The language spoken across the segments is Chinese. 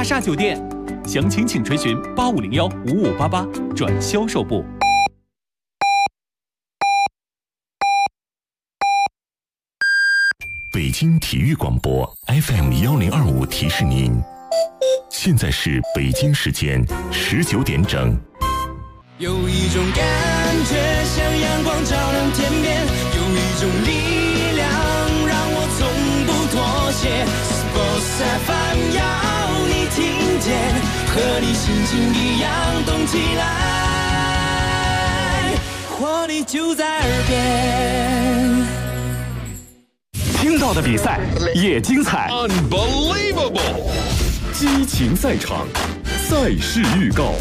大厦酒店。详情请垂询8501-5588转销售部。 北京体育广播 FM1025提示您，现在是北京时间19点整。 有一种感觉像阳光照亮天边，有一种力量让我从不妥协。Sports FM 要你听见，和你心情一样动起来，活力就在耳边。 听到的比赛也精彩 Unbelievable 激情赛场，赛事预告。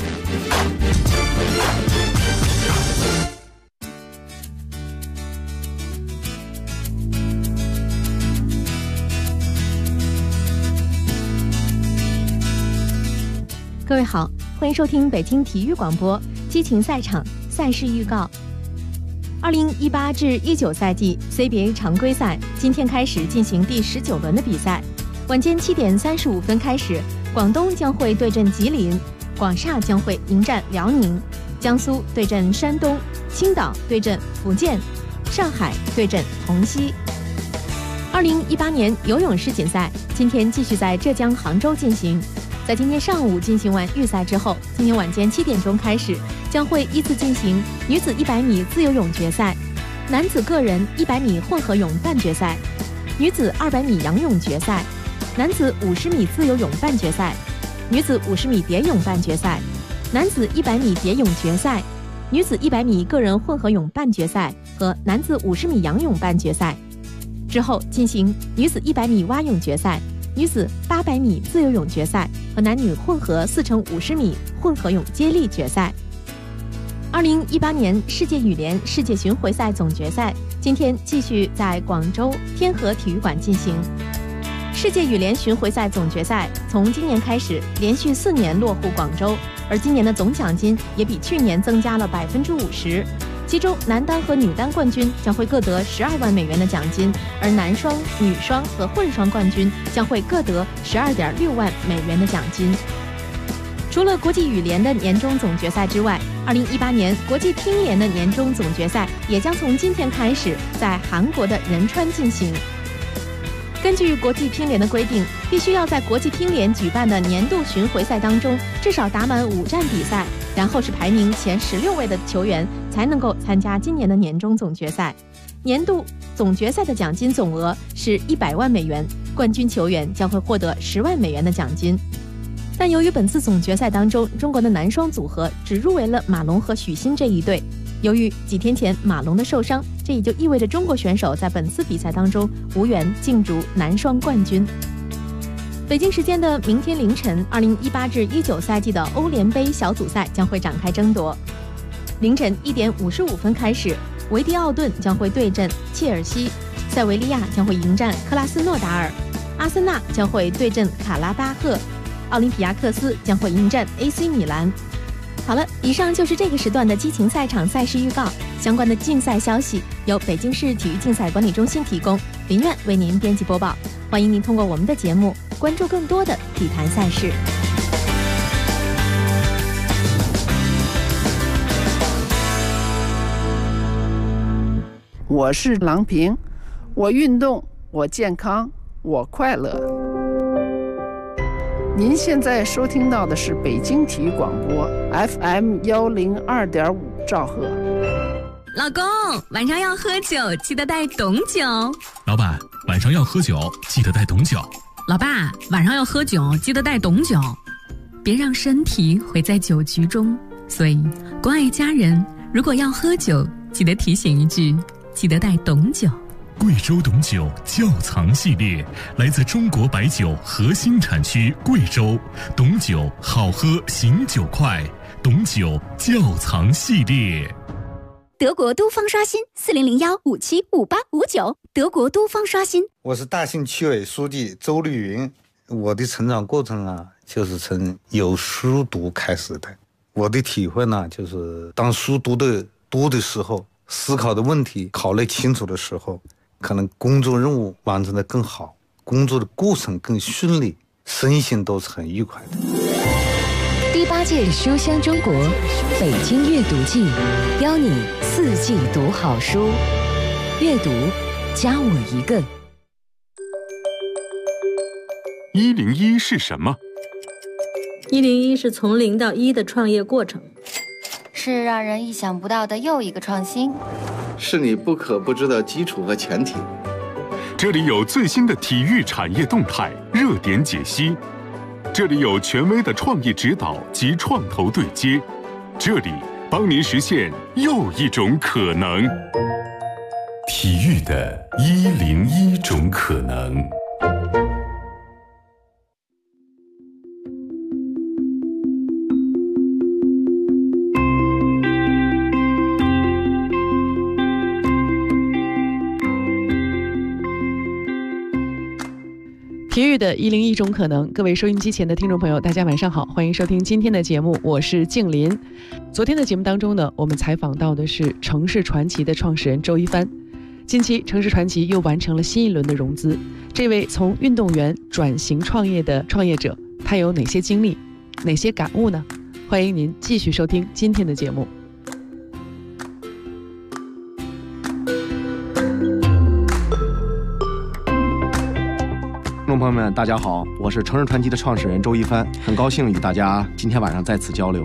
各位好，欢迎收听北京体育广播激情赛场赛事预告。2018至19赛季 CBA 常规赛今天开始进行第19轮的比赛。晚间7点35分开始，广东将会对阵吉林，广厦将会迎战辽宁，江苏对阵山东，青岛对阵福建，上海对阵同曦。2018年游泳世锦赛今天继续在浙江杭州进行。在今天上午进行完预赛之后，今天晚间7点钟开始，将会依次进行女子100米自由泳决赛、男子个人100米混合泳半决赛、女子200米仰泳决赛、男子50米自由泳半决赛、女子50米蝶泳半决赛、男子100米蝶泳决赛、女子100米个人混合泳半决赛和男子50米仰泳半决赛。之后进行女子100米蛙泳决赛、女子800米自由泳决赛和男女混合4×50米混合泳接力决赛。2018年世界羽联世界巡回赛总决赛今天继续在广州天河体育馆进行。世界羽联巡回赛总决赛从今年开始连续4年落户广州，而今年的总奖金也比去年增加了50%。其中男单和女单冠军将会各得12万美元的奖金，而男双、女双和混双冠军将会各得12.6万美元的奖金。除了国际羽联的年终总决赛之外，2018年国际乒联的年终总决赛也将从今天开始在韩国的仁川进行。根据国际乒联的规定，必须要在国际乒联举办的年度巡回赛当中至少打满5站比赛，然后是排名前16位的球员才能够参加今年的年终总决赛。年度总决赛的奖金总额是100万美元，冠军球员将会获得10万美元的奖金。但由于本次总决赛当中中国的男双组合只入围了马龙和许昕这一对，由于几天前马龙的受伤，这也就意味着中国选手在本次比赛当中无缘竞逐男双冠军。北京时间的明天凌晨，2018至19赛季的欧联杯小组赛将会展开争夺。凌晨1点55分开始，维迪奥顿将会对阵切尔西，塞维利亚将会迎战克拉斯诺达尔，阿森纳将会对阵卡拉巴赫，奥林匹亚克斯将会迎战 AC 米兰。好了，以上就是这个时段的激情赛场赛事预告。相关的竞赛消息由北京市体育竞赛管理中心提供，林苑为您编辑播报。欢迎您通过我们的节目关注更多的体坛赛事。 我是郎平，我运动，我健康，我快乐。您现在收听到的是北京体育广播 FM102.5兆赫。 老公，晚上要喝酒，记得带董酒。 老板，晚上要喝酒，记得带董酒。 老爸，晚上要喝酒，记得带董酒。别让身体毁在酒局中。所以，关爱家人，如果要喝酒，记得提醒一句，记得带董酒。 贵州董酒窖藏系列，来自中国白酒核心产区贵州，董酒好喝醒酒快，董酒窖藏系列。 德国都方刷新4001575859，德国都方刷新。 我是大兴区委书记周绿云。我的成长过程啊，就是从有书读开始的。我的体会呢，就是当书读的多的时候，思考的问题考虑清楚的时候，可能工作任务完成的更好，工作的过程更顺利， 身心都是很愉快的。 第8届书香中国北京阅读季，邀你4季读好书，阅读加我一个。 101是什么 ？101是从0到1的创业过程， 是让人意想不到的又一个创新， 是你不可不知的基础和前提。 这里有最新的体育产业动态、热点解析，这里有权威的创意指导及创投对接，这里帮您实现又一种可能。 体育的101种可能。 体育的101种可能，各位收音机前的听众朋友，大家晚上好，欢迎收听今天的节目，我是静林。昨天的节目当中呢，我们采访到的是城市传奇的创始人周一帆。近期，城市传奇又完成了新一轮的融资。这位从运动员转型创业的创业者，他有哪些经历，哪些感悟呢？欢迎您继续收听今天的节目。 听众朋友们，大家好，我是城市传奇的创始人周一帆，很高兴与大家今天晚上再次交流。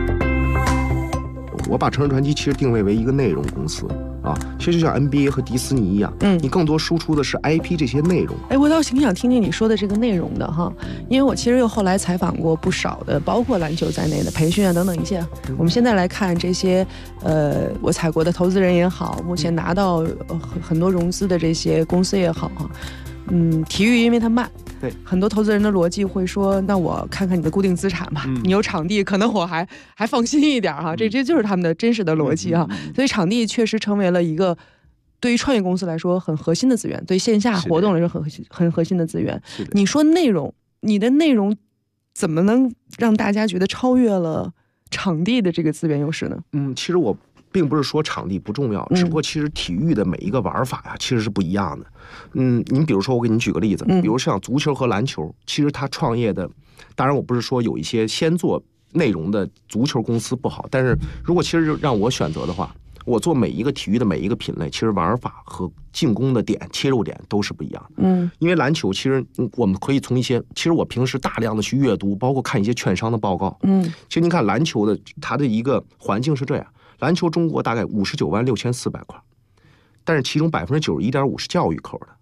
我把城市传奇其实定位为一个内容公司啊，其实就像 NBA 和迪士尼一样，你更多输出的是 IP 这些内容。 我倒挺想听听你说的这个内容的哈，因为我其实又后来采访过不少的，包括篮球在内的培训啊等等一切。我们现在来看这些，我采过的投资人也好，目前拿到很多融资的这些公司也好哈。体育因为它慢， 对很多投资人的逻辑会说，那我看看你的固定资产吧，你有场地，可能我还放心一点哈，这就是他们的真实的逻辑哈。所以场地确实成为了一个对于创业公司来说很核心的资源，对线下活动来说很核心的资源。你说内容，你的内容怎么能让大家觉得超越了场地的这个资源优势呢？ 其实我并不是说场地不重要，只不过其实体育的每一个玩法呀，其实是不一样的。您比如说，我给您举个例子，比如像足球和篮球，其实他创业的，当然我不是说有一些先做内容的足球公司不好，但是如果其实让我选择的话，我做每一个体育的每一个品类，其实玩法和进攻的点、切入点都是不一样的。因为篮球其实我们可以从一些，其实我平时大量的去阅读，包括看一些券商的报告。其实您看篮球的它的一个环境是这样。篮球中国大概596400块，但是其中91.5%是教育口的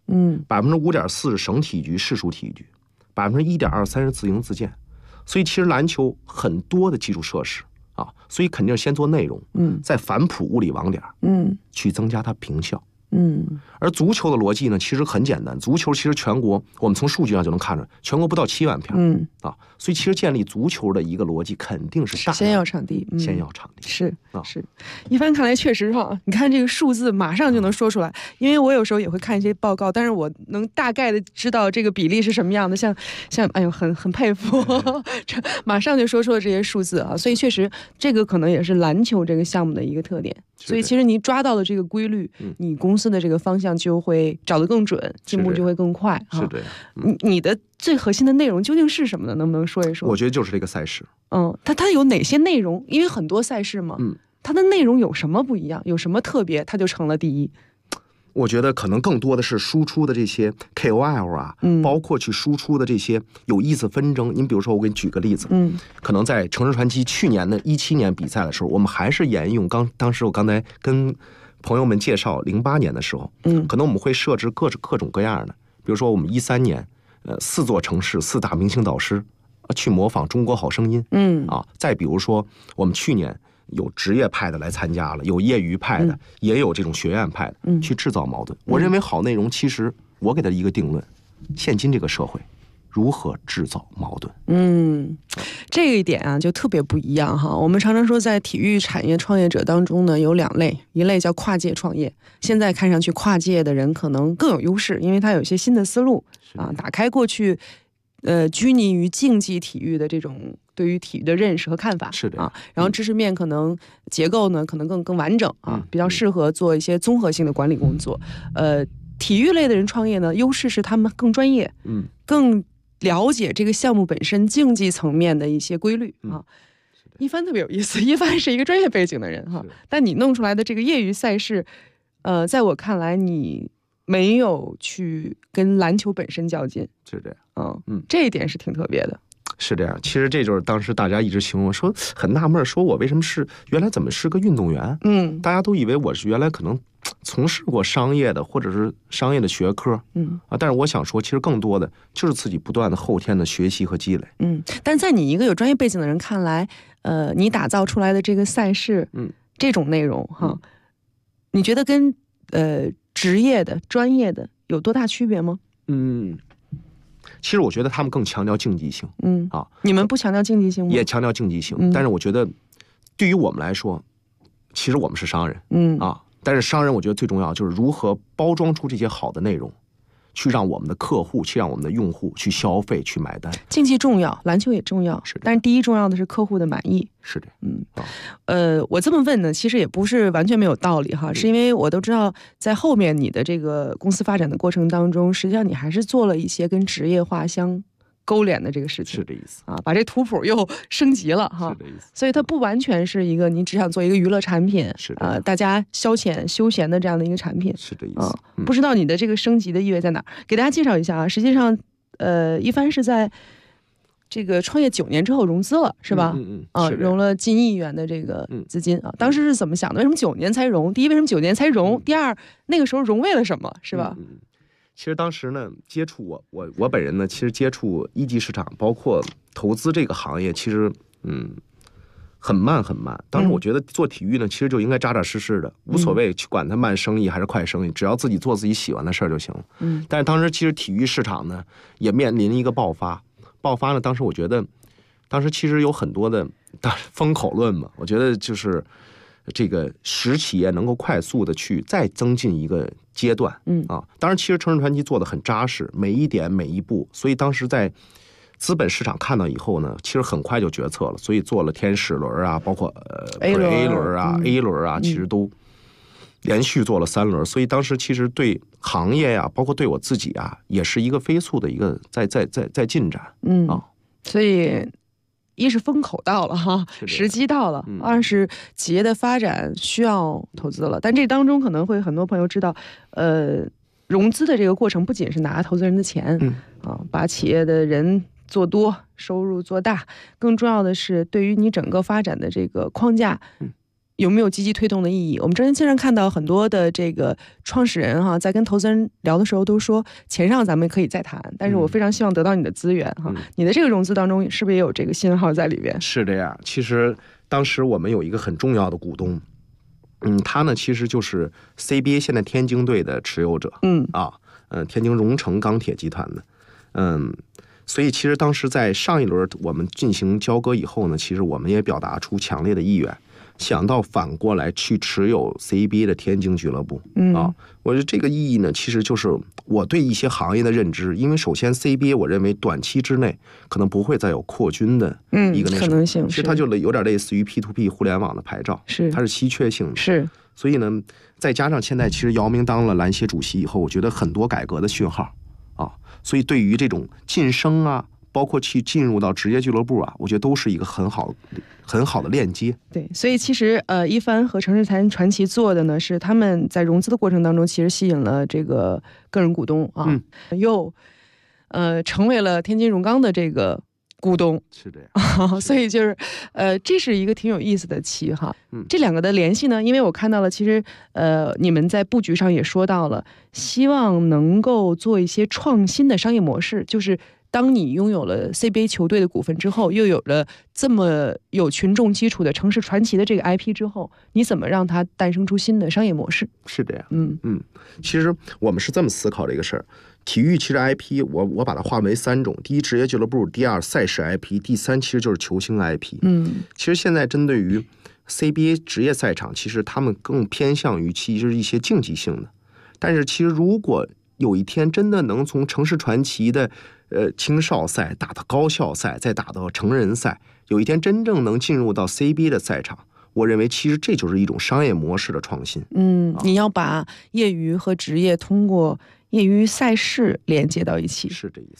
，5.4%是省体育局、市属体育局，1.23%是自营自建，所以其实篮球很多的基础设施啊，所以肯定是先做内容，再反哺物理网点，去增加它平效。而足球的逻辑呢，其实很简单。足球其实全国，我们从数据上就能看出来，全国不到7万片。所以其实建立足球的一个逻辑肯定是先要场地， 先要场地。 是。一帆看来确实哈，你看这个数字马上就能说出来。因为我有时候也会看一些报告，但是我能大概的知道这个比例是什么样的。像哎呦，很佩服，马上就说出了这些数字啊。所以确实，这个可能也是篮球这个项目的一个特点。所以其实你抓到了这个规律，你公司的这个方向就会找得更准，进步就会更快。 是这样。 你的最核心的内容究竟是什么呢？能不能说一说？ 我觉得就是这个赛事。 它有哪些内容？因为很多赛事嘛，它的内容有什么不一样？有什么特别？它就成了第一。 我觉得可能更多的是输出的这些 KOL 啊，包括去输出的这些有意思纷争。您比如说，我给你举个例子，可能在城市传奇去年的17年比赛的时候，我们还是沿用当时我刚才跟朋友们介绍08年的时候，可能我们会设置各种各样的，比如说我们13年，4座城市4大明星导师去模仿中国好声音，再比如说我们去年有职业派的来参加了，有业余派的，也有这种学院派的，去制造矛盾。我认为好内容，其实我给它一个定论：现今这个社会如何制造矛盾。 这一点啊就特别不一样哈。我们常常说，在体育产业创业者当中呢，有2类，一类叫跨界创业。现在看上去跨界的人可能更有优势，因为他有一些新的思路啊，打开过去拘泥于竞技体育的这种对于体育的认识和看法， 是的啊。然后知识面可能结构呢可能更完整啊，比较适合做一些综合性的管理工作。体育类的人创业呢，优势是他们更专业，更了解这个项目本身竞技层面的一些规律啊。一帆特别有意思，一帆是一个专业背景的人哈，但你弄出来的这个业余赛事，在我看来你没有去跟篮球本身较劲， 是这样， 这一点是挺特别的。 是这样，其实这就是当时大家一直形容说很纳闷，说我为什么原来怎么是个运动员？大家都以为我是原来可能从事过商业的或者是商业的学科，但是我想说，其实更多的就是自己不断的后天的学习和积累， 但在你一个有专业背景的人看来，你打造出来的这个赛事，这种内容哈，你觉得跟职业的、专业的有多大区别吗？ 其实我觉得他们更强调竞技性， 你们不强调竞技性吗？ 也强调竞技性，但是我觉得对于我们来说，其实我们是商人，但是商人我觉得最重要就是如何包装出这些好的内容，去让我们的客户，去让我们的用户去消费、去买单。 竞技重要，篮球也重要，但是第一重要的是客户的满意。 是的， 我这么问呢，其实也不是完全没有道理哈，是因为我都知道，在后面你的这个公司发展的过程当中，实际上你还是做了一些跟职业化相勾连的这个事情， 是这意思啊，把这图谱又升级了哈， 是这意思。 所以它不完全是一个你只想做一个娱乐产品， 是大家消遣休闲的这样的一个产品， 是这意思。 不知道你的这个升级的意味在哪儿？给大家介绍一下啊，实际上，一帆是在这个创业9年之后融资了，是吧？融了近1亿元的这个资金啊。当时是怎么想的？为什么9年才融？第一，为什么9年才融？第二，那个时候融为了什么？是吧？ 其实当时呢，接触我本人呢，其实接触一级市场，包括投资这个行业，其实很慢很慢。当时我觉得做体育呢，其实就应该扎扎实实的，无所谓去管它慢生意还是快生意，只要自己做自己喜欢的事儿就行了。但是当时其实体育市场呢，也面临一个爆发呢。当时我觉得，当时其实有很多的风口论嘛，我觉得就是这个使企业能够快速的去再增进一个阶段，当然其实城市传奇做的很扎实，每一点每一步，所以当时在资本市场看到以后呢，其实很快就决策了，所以做了天使轮啊，包括A 轮啊、A 轮啊，其实都连续做了3轮，所以当时其实对行业呀，包括对我自己啊，也是一个飞速的一个在进展， 所以一是风口到了哈，时机到了；二是企业的发展需要投资了。但这当中可能会很多朋友知道，融资的这个过程不仅是拿投资人的钱，把企业的人做多，收入做大，更重要的是对于你整个发展的这个框架，有没有积极推动的意义？我们经常看到很多的这个创始人哈，在跟投资人聊的时候都说，钱上咱们可以再谈，但是我非常希望得到你的资源哈。你的这个融资当中是不是也有这个信号在里边？ 是这样，其实当时我们有一个很重要的股东，他呢其实就是 CBA 现在天津队的持有者，天津荣成钢铁集团的，所以其实当时在上一轮我们进行交割以后呢，其实我们也表达出强烈的意愿。想到反过来去持有 CBA 的天津俱乐部，我觉得这个意义呢，其实就是我对一些行业的认知。因为首先 CBA 我认为短期之内可能不会再有扩军的一个可能性， 其实它就有点类似于 P2P 互联网的牌照，它是稀缺性的， 是。 所以呢，再加上现在其实姚明当了篮协主席以后，我觉得很多改革的讯号所以对于这种晋升啊，包括去进入到职业俱乐部啊，我觉得都是一个很好的链接。 对，所以其实一帆和城市传奇做的呢，是他们在融资的过程当中，其实吸引了这个个人股东啊，又成为了天津荣钢的这个股东， 是这样。 所以就是这是一个挺有意思的棋哈。这两个的联系呢，因为我看到了，其实你们在布局上也说到了，希望能够做一些创新的商业模式，就是当你拥有了 CBA 球队的股份之后，又有了这么有群众基础的城市传奇的这个 IP 之后，你怎么让它诞生出新的商业模式？ 是这样。其实我们是这么思考这个事儿。体育其实 IP 我把它划为3种，第一职业俱乐部，第二赛事 IP， 第三其实就是球星 IP。其实现在针对于 CBA 职业赛场，其实他们更偏向于其实一些竞技性的，但是其实如果有一天真的能从城市传奇的青少赛打到高校赛，再打到成人赛，有一天真正能进入到 CBA 的赛场，我认为其实这就是一种商业模式的创新。 你要把业余和职业通过业余赛事连接到一起， 是这意思。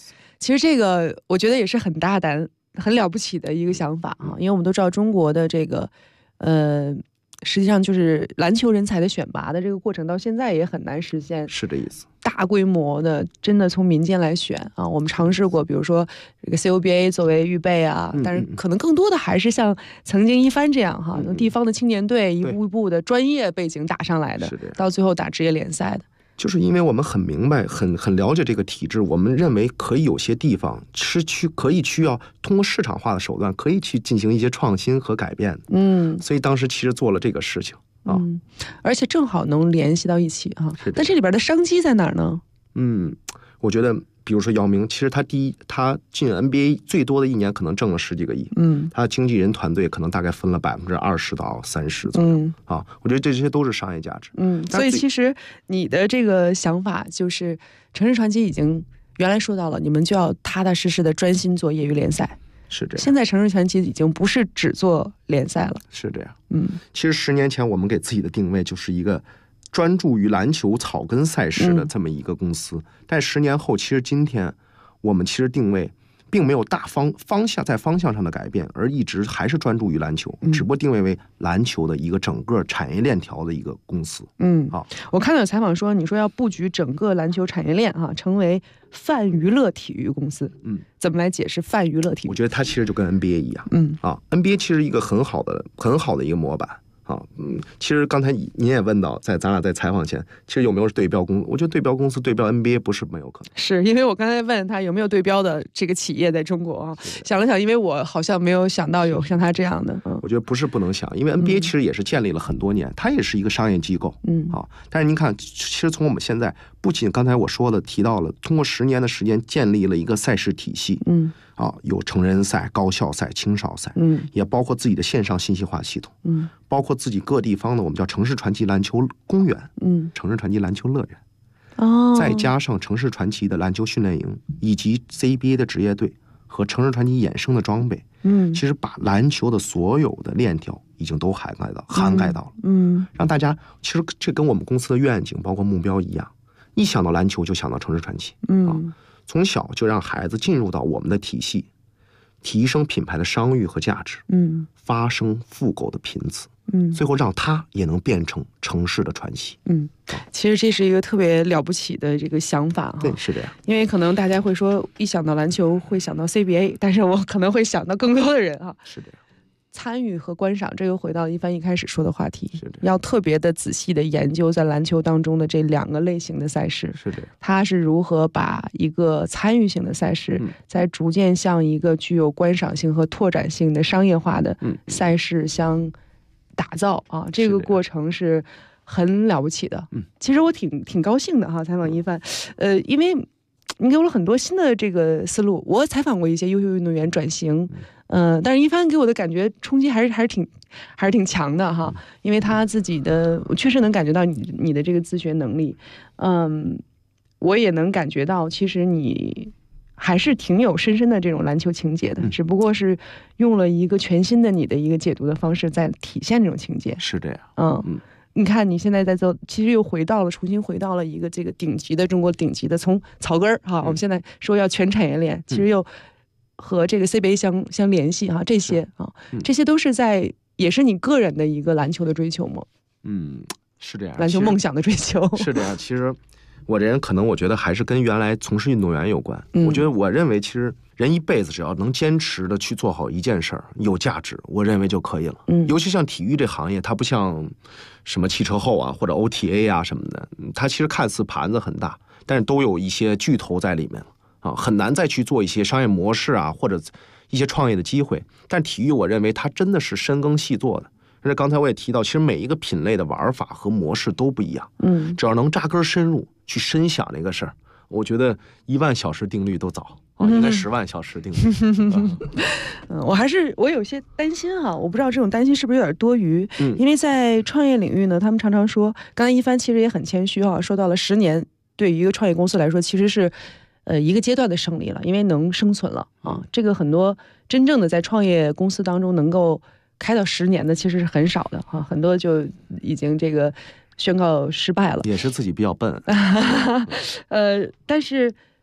其实这个我觉得也是很大胆、很了不起的一个想法啊，因为我们都知道中国的这个实际上就是篮球人才的选拔的这个过程到现在也很难实现， 是这意思。 大规模的真的从民间来选啊，我们尝试过，比如说这个 CUBA 作为预备啊，但是可能更多的还是像曾经一帆这样哈，用地方的青年队一步一步的专业背景打上来的，到最后打职业联赛的。 就是因为我们很明白、很了解这个体制，我们认为可以有些地方是可以需要通过市场化的手段，可以去进行一些创新和改变。所以当时其实做了这个事情啊， 而且正好能联系到一起啊。但这里边的商机在哪儿呢？ 我觉得，比如说姚明，其实他进 NBA 最多的一年可能挣了10几个亿，他的经纪人团队可能大概分了20%到30%左右，我觉得这些都是商业价值。 所以其实你的这个想法就是城市传奇已经原来说到了，你们就要踏踏实实的专心做业余联赛。 是这样。 现在城市传奇已经不是只做联赛了。 是这样。其实10年前我们给自己的定位就是一个专注于篮球草根赛事的这么一个公司，但10年后，其实今天我们其实定位并没有大方向上的改变，而一直还是专注于篮球，只不过定位为篮球的一个整个产业链条的一个公司。 我看到有采访说，你说要布局整个篮球产业链成为泛娱乐体育公司。怎么来解释泛娱乐体育？ 我觉得它其实就跟 NBA 一样。NBA 其实一个很好的一个模板。其实刚才您也问到，咱俩在采访前，其实有没有对标公司？我觉得对标公司对标 NBA 不是没有可能。 是因为我刚才问他有没有对标的这个企业在中国啊，想了想，因为我好像没有想到有像他这样的。 我觉得不是不能想，因为 NBA 其实也是建立了很多年，它也是一个商业机构。但是您看，其实从我们现在，不仅刚才我说了提到了，通过10年的时间建立了一个赛事体系。有成人赛、高校赛、青少赛，也包括自己的线上信息化系统，包括自己各地方的我们叫城市传奇篮球公园，城市传奇篮球乐园，再加上城市传奇的篮球训练营，以及 CBA 的职业队和城市传奇衍生的装备，其实把篮球的所有的链条已经都涵盖到了，让大家其实这跟我们公司的愿景包括目标一样，一想到篮球就想到城市传奇，从小就让孩子进入到我们的体系，提升品牌的商誉和价值，发生复购的频次，最后让它也能变成城市的传奇。 其实这是一个特别了不起的这个想法哈。 对，是这样。 因为可能大家会说，一想到篮球会想到 CBA， 但是我可能会想到更多的人哈。 是这样。 参与和观赏，这又回到一帆一开始说的话题，要特别的仔细的研究在篮球当中的这2个类型的赛事， 是的， 它是如何把一个参与性的赛事，在逐渐向一个具有观赏性和拓展性的商业化的赛事相打造啊，这个过程是很了不起的。其实我挺高兴的哈，采访一帆，因为你给我了很多新的这个思路。我采访过一些优秀运动员转型，但是一帆给我的感觉冲击还是挺强的哈，因为他自己的，我确实能感觉到你的这个自学能力，我也能感觉到其实你还是挺有深深的这种篮球情节的，只不过是用了一个全新的你的一个解读的方式在体现这种情节。 是这样， 你看你现在在做，其实又重新回到了一个这个中国顶级的，从草根哈，我们现在说要全产业链，其实又和这个 CBA 相联系哈，这些都是也是你个人的一个篮球的追求吗？ 是这样， 篮球梦想的追求是这样。其实我这人可能我觉得还是跟原来从事运动员有关。我认为其实人一辈子只要能坚持的去做好一件事儿，有价值，我认为就可以了。尤其像体育这行业，它不像什么汽车后啊或者 OTA 啊什么的，它其实看似盘子很大，但是都有一些巨头在里面了啊，很难再去做一些商业模式啊或者一些创业的机会。但体育我认为它真的是深耕细作的。而且刚才我也提到，其实每一个品类的玩法和模式都不一样。只要能扎根深入去深想那个事儿，我觉得1万小时定律都早。应该10万小时定律。 我有些担心哈，我不知道这种担心是不是有点多余。因为在创业领域呢，他们常常说，刚才一帆其实也很谦虚哈，说到了10年，对于一个创业公司来说，其实是一个阶段的胜利了，因为能生存了啊。这个很多真正的在创业公司当中能够开到10年的，其实是很少的哈，很多就已经这个宣告失败了， 也是自己比较笨。 但是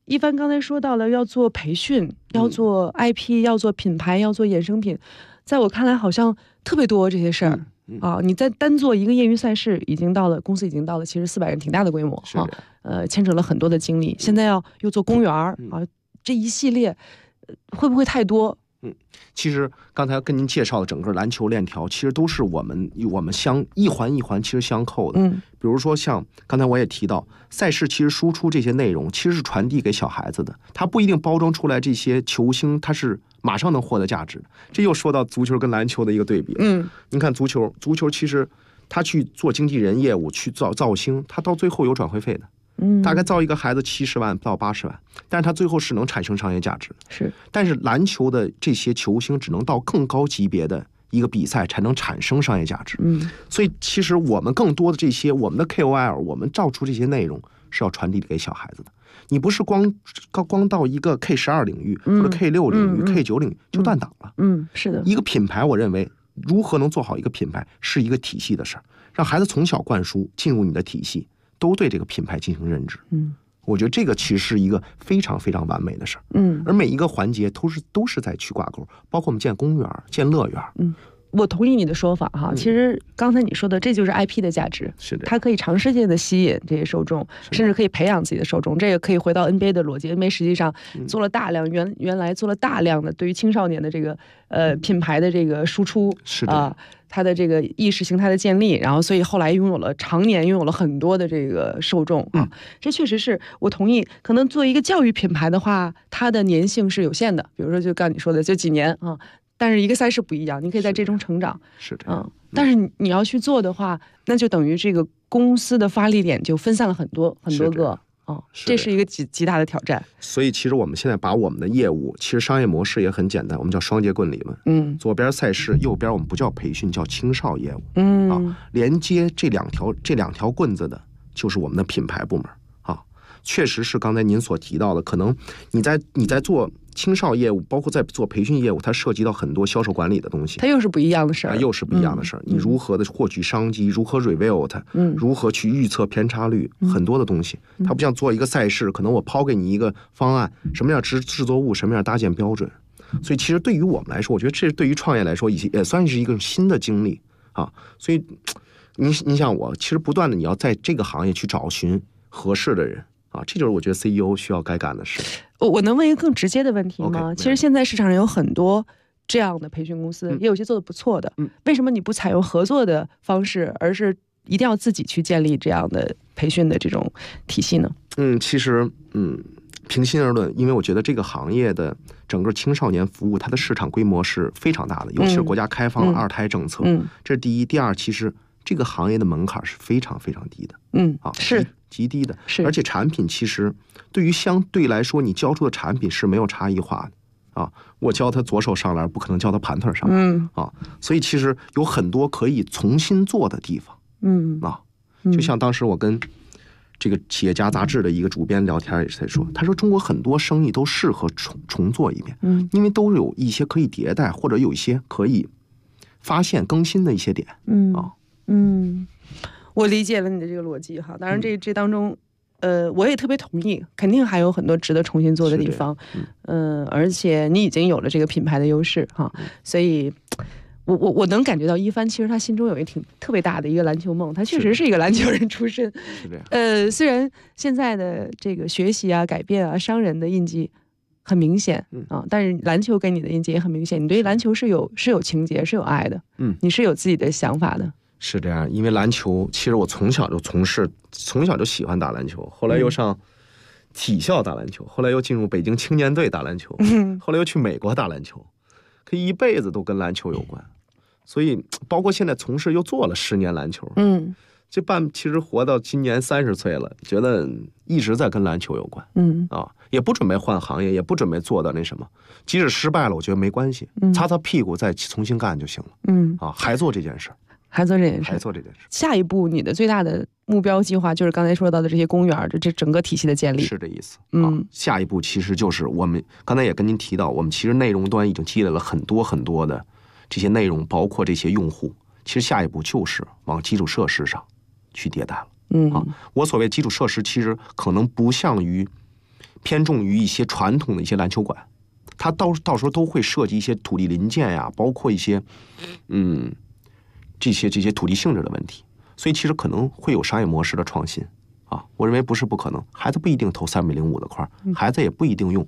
一帆刚才说到了要做培训，要做 IP，要做品牌，要做衍生品，在我看来好像特别多这些事儿。你在单做一个业余赛事已经到了，公司已经到了其实400人挺大的规模牵扯了很多的精力，现在又做公园这一系列会不会太多？ 其实刚才跟您介绍的整个篮球链条，其实都是我们一环一环其实相扣的。比如说像刚才我也提到，赛事其实输出这些内容其实是传递给小孩子的，它不一定包装出来这些球星他是马上能获得价值的。这又说到足球跟篮球的一个对比。您看足球其实他去做经纪人业务，去造星，他到最后有转会费的。大概造一个孩子70万到80万，但是他最后是能产生商业价值的。 是， 但是篮球的这些球星只能到更高级别的一个比赛才能产生商业价值。所以其实我们更多的这些我们的 KOL， 我们造出这些内容是要传递给小孩子的。你不是光到一个 K12 领域或者 K6 领域、K9 领域就断档了。 是的。 一个品牌，我认为如何能做好一个品牌是一个体系的事儿，让孩子从小灌输进入你的体系，都对这个品牌进行认知。我觉得这个其实是一个非常非常完美的事儿。而每一个环节都是在去挂钩，包括我们建公园、建乐园。 我同意你的说法哈。其实刚才你说的，这就是 IP 的价值。 是的， 它可以长时间的吸引这些受众，甚至可以培养自己的受众。这个可以回到 NBA 的逻辑。NBA 实际上做了大量原来做了大量的对于青少年的这个品牌的这个输出。 是的。 它的这个意识形态的建立，然后所以后来常年拥有了很多的这个受众这确实是我同意。可能做一个教育品牌的话，它的年性是有限的，比如说就刚你说的就几年但是一个赛事不一样，你可以在这中成长。 是的。 但是你要去做的话，那就等于这个公司的发力点就分散了很多个。这是一个极大的挑战。 所以其实我们现在把我们的业务，其实商业模式也很简单，我们叫双节棍理论。左边赛事，右边我们不叫培训，叫青少业务。连接这两条棍子的就是我们的品牌部门。确实是刚才您所提到的，可能你在做青少业务，包括在做培训业务，它涉及到很多销售管理的东西， 它又是不一样的事儿。 你如何的获取商机，如何 review 它，如何去预测偏差率，很多的东西。它不像做一个赛事，可能我抛给你一个方案，什么样制作物，什么样搭建标准。所以其实对于我们来说，我觉得这对于创业来说也算是一个新的经历所以你想我，其实不断的你要在这个行业去找寻合适的人。这就是我觉得 CEO 需要该干的事。 我能问一个更直接的问题吗？其实现在市场上有很多这样的培训公司，也有些做得不错的。为什么你不采用合作的方式，而是一定要自己去建立这样的培训的这种体系呢？ 其实平心而论，因为我觉得这个行业的整个青少年服务，它的市场规模是非常大的，尤其是国家开放了2胎政策。这是第一。第二，其实这个行业的门槛是非常非常低的。 是极低的。而且产品其实对于相对来说，你教出的产品是没有差异化的我教他左手上篮，不可能教他盘腿上篮所以其实有很多可以重新做的地方。就像当时我跟这个企业家杂志的一个主编聊天也是在说，他说中国很多生意都适合重做一遍，因为都有一些可以迭代，或者有一些可以发现更新的一些点。 我理解了你的这个逻辑当然这当中我也特别同意，肯定还有很多值得重新做的地方。而且你已经有了这个品牌的优势所以我能感觉到一帆其实他心中有一挺特别大的一个篮球梦，他确实是一个篮球人出身。 是这样。 虽然现在的这个学习改变商人的印记很明显但是篮球给你的印记也很明显，你对篮球是有情节，是有爱的。你是有自己的想法的。 是这样，因为篮球其实我从小就喜欢打篮球，后来又上体校打篮球，后来又进入北京青年队打篮球，后来又去美国打篮球，可一辈子都跟篮球有关。所以包括现在从事又做了10年篮球。其实活到今年30岁了，觉得一直在跟篮球有关。也不准备换行业，也不准备做到那什么，即使失败了我觉得没关系，擦擦屁股再重新干就行了。还做这件事。下一步你的最大的目标计划就是刚才说到的这些公园，这整个体系的建立。是这意思。下一步其实就是我们刚才也跟您提到，我们其实内容端已经积累了很多很多的这些内容，包括这些用户。其实下一步就是往基础设施上去迭代了。我所谓基础设施其实可能不像于偏重于一些传统的一些篮球馆，它到时候都会设计一些土地临建呀，包括一些这些土地性质的问题，所以其实可能会有商业模式的创新啊，我认为不是不可能。孩子不一定投3:05的块，孩子也不一定用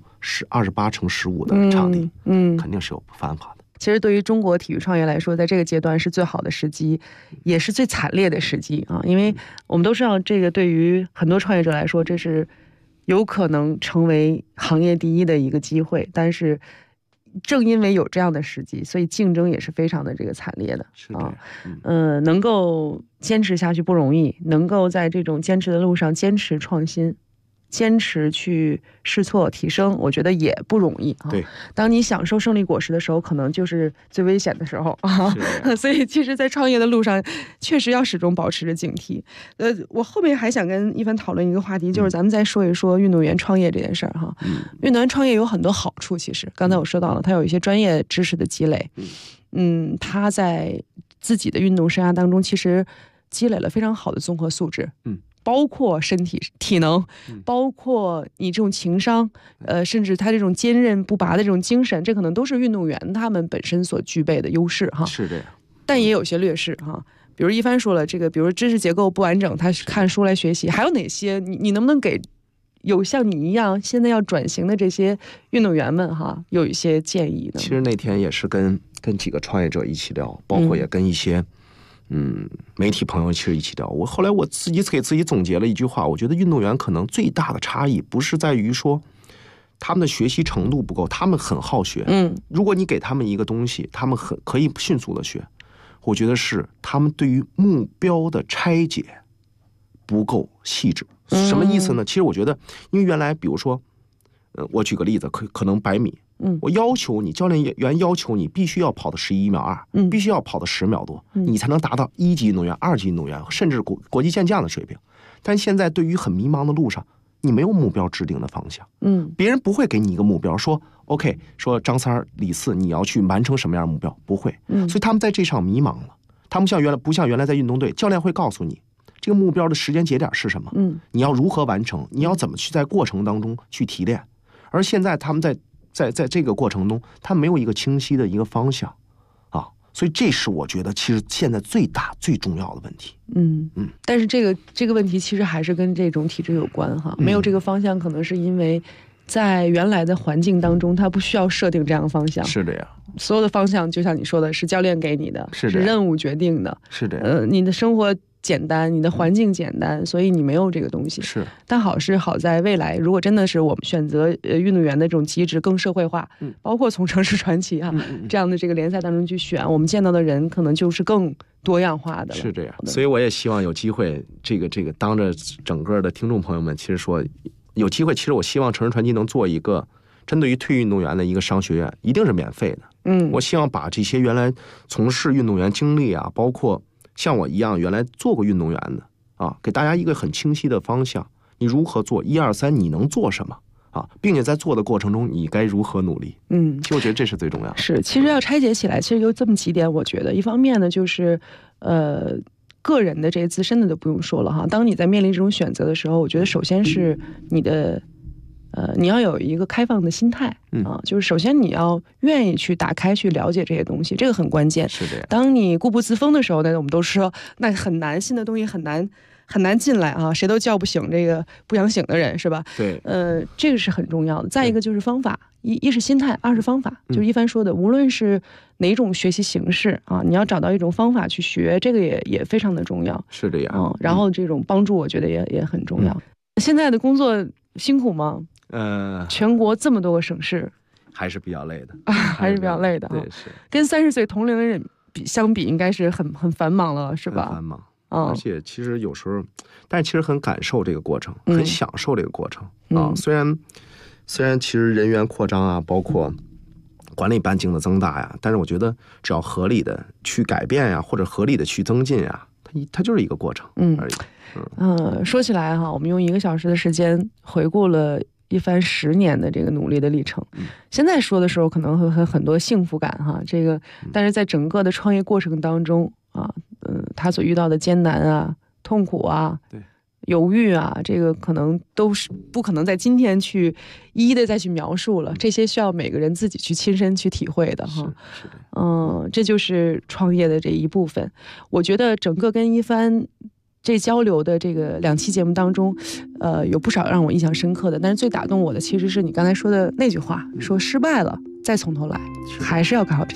28×15的场地，肯定是有办法的。 其实对于中国体育创业来说，在这个阶段是最好的时机，也是最惨烈的时机啊！因为我们都知道，这个对于很多创业者来说，这是有可能成为行业第一的一个机会。但是，正因为有这样的时机，所以竞争也是非常的这个惨烈的啊。能够坚持下去不容易，能够在这种坚持的路上坚持创新。坚持去试错提升，我觉得也不容易啊。 对， 当你享受胜利果实的时候，可能就是最危险的时候啊。所以，其实，在创业的路上，确实要始终保持着警惕。我后面还想跟一凡讨论一个话题，就是咱们再说一说运动员创业这件事儿哈。运动员创业有很多好处，其实刚才我说到了，他有一些专业知识的积累。他在自己的运动生涯当中，其实积累了非常好的综合素质。包括身体体能，包括你这种情商，甚至他这种坚韧不拔的这种精神，这可能都是运动员他们本身所具备的优势哈。 是这样， 但也有些劣势哈。比如一帆说了，这个比如知识结构不完整，他看书来学习，还有哪些？你能不能给有像你一样现在要转型的这些运动员们哈，有一些建议呢？ 其实那天也是跟几个创业者一起聊，包括也跟一些。媒体朋友其实一起聊。后来我自己给自己总结了一句话，我觉得运动员可能最大的差异不是在于说他们的学习程度不够，他们很好学。如果你给他们一个东西，他们可以迅速的学。我觉得是他们对于目标的拆解不够细致。什么意思呢？其实我觉得，因为原来比如说，我举个例子，可能100米。我要求你，教练员要求你必须要跑到11秒2，必须要跑到10秒多，你才能达到1级运动员、2级运动员，甚至国际健将的水平。但现在对于很迷茫的路上，你没有目标制定的方向，别人不会给你一个目标，说 OK， 说张三、李四你要去完成什么样的目标，不会，所以他们在这上迷茫了。他们不像原来在运动队，教练会告诉你这个目标的时间节点是什么，你要如何完成，你要怎么去在过程当中去提炼。而现在他们在这个过程中，他没有一个清晰的一个方向啊，所以这是我觉得其实现在最大最重要的问题。 但是这个问题其实还是跟这种体制有关哈，没有这个方向，可能是因为在原来的环境当中，他不需要设定这样的方向。 是的呀， 所有的方向就像你说的，是教练给你的，是任务决定的。 是的， 你的生活简单，你的环境简单，所以你没有这个东西。 是， 但好在未来，如果真的是我们选择运动员的这种机制更社会化，包括从城市传奇这样的这个联赛当中去选，我们见到的人可能就是更多样化的了。 是这样，所以我也希望有机会，这个当着整个的听众朋友们，其实说有机会，其实我希望城市传奇能做一个针对于退役运动员的一个商学院，一定是免费的。我希望把这些原来从事运动员经历啊，包括像我一样原来做过运动员的啊，给大家一个很清晰的方向，你如何做1、2、3，你能做什么啊，并且在做的过程中你该如何努力。其实我觉得这是最重要的。 是，其实要拆解起来，其实有这么几点，我觉得一方面呢，就是个人的这些自身的都不用说了哈。当你在面临这种选择的时候，我觉得首先是你的你要有一个开放的心态啊，就是首先你要愿意去打开去了解这些东西，这个很关键。 是的。 当你固步自封的时候呢，我们都说那很难，新的东西很难进来啊，谁都叫不醒这个不想醒的人，是吧？ 对。 这个是很重要的。再一个就是方法，一是心态，二是方法。就是一帆说的，无论是哪种学习形式啊，你要找到一种方法去学，这个也非常的重要。 是这样。 然后这种帮助，我觉得也很重要。现在的工作辛苦吗？全国这么多个省市， 还是比较累的， 还是比较累的。 对，是跟30岁同龄的人相比，应该是很繁忙了，是吧？ 很繁忙。而且其实有时候，但其实很感受这个过程，很享受这个过程啊。虽然其实人员扩张啊，包括管理半径的增大呀，但是我觉得只要合理的去改变呀，或者合理的去增进呀，它就是一个过程而已。 说起来哈，我们用1个小时的时间回顾了一番10年的这个努力的历程。现在说的时候可能会很多幸福感哈，但是在整个的创业过程当中啊，他所遇到的艰难啊、痛苦啊， 对， 犹豫啊，这个可能都是不可能在今天去一一的再去描述了，这些需要每个人自己去亲身去体会的哈。这就是创业的这一部分。我觉得整个跟一帆这交流的这个2期节目当中，有不少让我印象深刻的，但是最打动我的其实是你刚才说的那句话，说失败了再从头来，还是要搞好这